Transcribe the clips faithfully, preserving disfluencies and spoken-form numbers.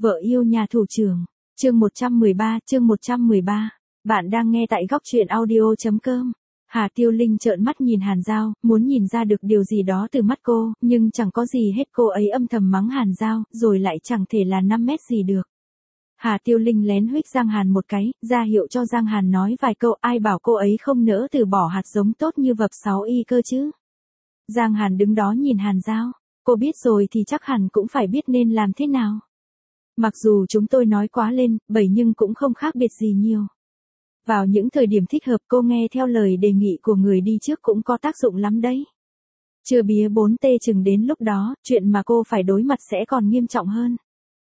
Vợ yêu nhà thủ trưởng. Chương một trăm mười ba, chương một trăm mười ba. Bạn đang nghe tại góc truyện audio chấm com. Hà Tiêu Linh trợn mắt nhìn Hàn Giao, muốn nhìn ra được điều gì đó từ mắt cô, nhưng chẳng có gì hết. Cô ấy âm thầm mắng Hàn Giao, rồi lại chẳng thể là năm mét gì được. Hà Tiêu Linh lén huých Giang Hàn một cái, ra hiệu cho Giang Hàn nói vài câu. Ai bảo cô ấy không nỡ từ bỏ hạt giống tốt như vập sáu y cơ chứ. Giang Hàn đứng đó nhìn Hàn Giao. Cô biết rồi thì chắc hẳn cũng phải biết nên làm thế nào. Mặc dù chúng tôi nói quá lên, bậy nhưng cũng không khác biệt gì nhiều. Vào những thời điểm thích hợp cô nghe theo lời đề nghị của người đi trước cũng có tác dụng lắm đấy. Chưa bía bốn tê chừng đến lúc đó, chuyện mà cô phải đối mặt sẽ còn nghiêm trọng hơn.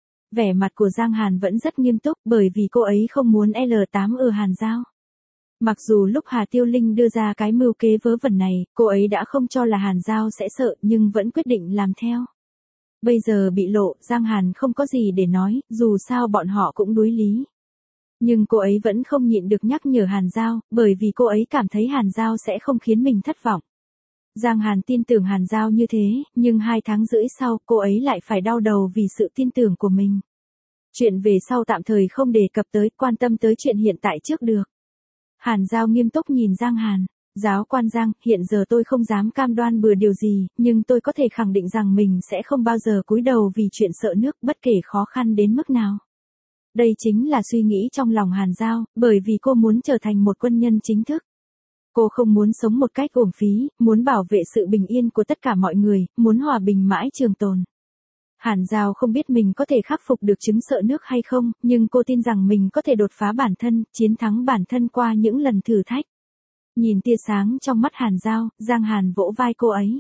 Vẻ mặt của Giang Hàn vẫn rất nghiêm túc bởi vì cô ấy không muốn L tám ở Hàn Giao. Mặc dù lúc Hà Tiêu Linh đưa ra cái mưu kế vớ vẩn này, cô ấy đã không cho là Hàn Giao sẽ sợ nhưng vẫn quyết định làm theo. Bây giờ bị lộ, Giang Hàn không có gì để nói, dù sao bọn họ cũng đối lý. Nhưng cô ấy vẫn không nhịn được nhắc nhở Hàn Giao, bởi vì cô ấy cảm thấy Hàn Giao sẽ không khiến mình thất vọng. Giang Hàn tin tưởng Hàn Giao như thế, nhưng hai tháng rưỡi sau cô ấy lại phải đau đầu vì sự tin tưởng của mình. Chuyện về sau tạm thời không đề cập tới, quan tâm tới chuyện hiện tại trước được. Hàn Giao nghiêm túc nhìn Giang Hàn. Giáo quan Giang, hiện giờ tôi không dám cam đoan bừa điều gì, nhưng tôi có thể khẳng định rằng mình sẽ không bao giờ cúi đầu vì chuyện sợ nước, bất kể khó khăn đến mức nào. Đây chính là suy nghĩ trong lòng Hàn Giao, bởi vì cô muốn trở thành một quân nhân chính thức. Cô không muốn sống một cách uổng phí, muốn bảo vệ sự bình yên của tất cả mọi người, muốn hòa bình mãi trường tồn. Hàn Giao không biết mình có thể khắc phục được chứng sợ nước hay không, nhưng cô tin rằng mình có thể đột phá bản thân, chiến thắng bản thân qua những lần thử thách. Nhìn tia sáng trong mắt Hàn Giao, Giang Hàn vỗ vai cô ấy.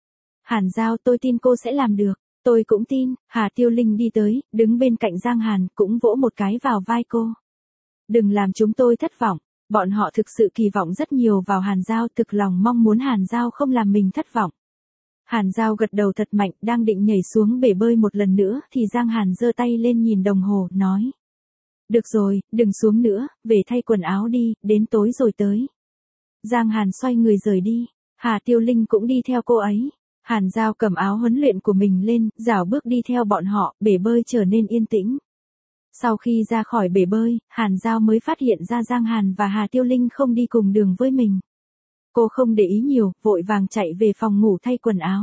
Hàn Giao, tôi tin cô sẽ làm được. Tôi cũng tin. Hà Tiêu Linh đi tới, đứng bên cạnh Giang Hàn, cũng vỗ một cái vào vai cô. Đừng làm chúng tôi thất vọng. Bọn họ thực sự kỳ vọng rất nhiều vào Hàn Giao, thực lòng mong muốn Hàn Giao không làm mình thất vọng. Hàn Giao gật đầu thật mạnh, đang định nhảy xuống bể bơi một lần nữa, thì Giang Hàn giơ tay lên nhìn đồng hồ, nói. Được rồi, đừng xuống nữa, về thay quần áo đi, đến tối rồi tới. Giang Hàn xoay người rời đi. Hà Tiêu Linh cũng đi theo cô ấy. Hàn Giao cầm áo huấn luyện của mình lên, rảo bước đi theo bọn họ, bể bơi trở nên yên tĩnh. Sau khi ra khỏi bể bơi, Hàn Giao mới phát hiện ra Giang Hàn và Hà Tiêu Linh không đi cùng đường với mình. Cô không để ý nhiều, vội vàng chạy về phòng ngủ thay quần áo.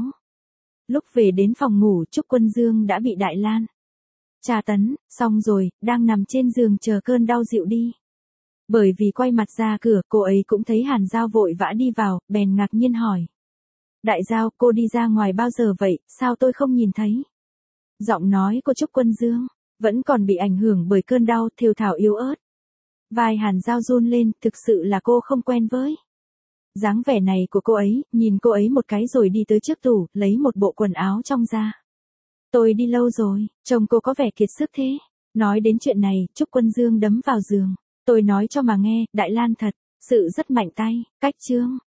Lúc về đến phòng ngủ, Trúc Quân Dương đã bị Đại Lan tra tấn, xong rồi, đang nằm trên giường chờ cơn đau dịu đi. Bởi vì quay mặt ra cửa, cô ấy cũng thấy Hàn Giao vội vã đi vào, bèn ngạc nhiên hỏi. Đại Giao, cô đi ra ngoài bao giờ vậy, sao tôi không nhìn thấy? Giọng nói của Trúc Quân Dương vẫn còn bị ảnh hưởng bởi cơn đau, thều thào yếu ớt. Vai Hàn Giao run lên, thực sự là cô không quen với dáng vẻ này của cô ấy, nhìn cô ấy một cái rồi đi tới trước tủ, lấy một bộ quần áo trong ra. Tôi đi lâu rồi, trông cô có vẻ kiệt sức thế. Nói đến chuyện này, Trúc Quân Dương đấm vào giường. Tôi nói cho mà nghe, Đại Lan thật, sự rất mạnh tay, cách chương.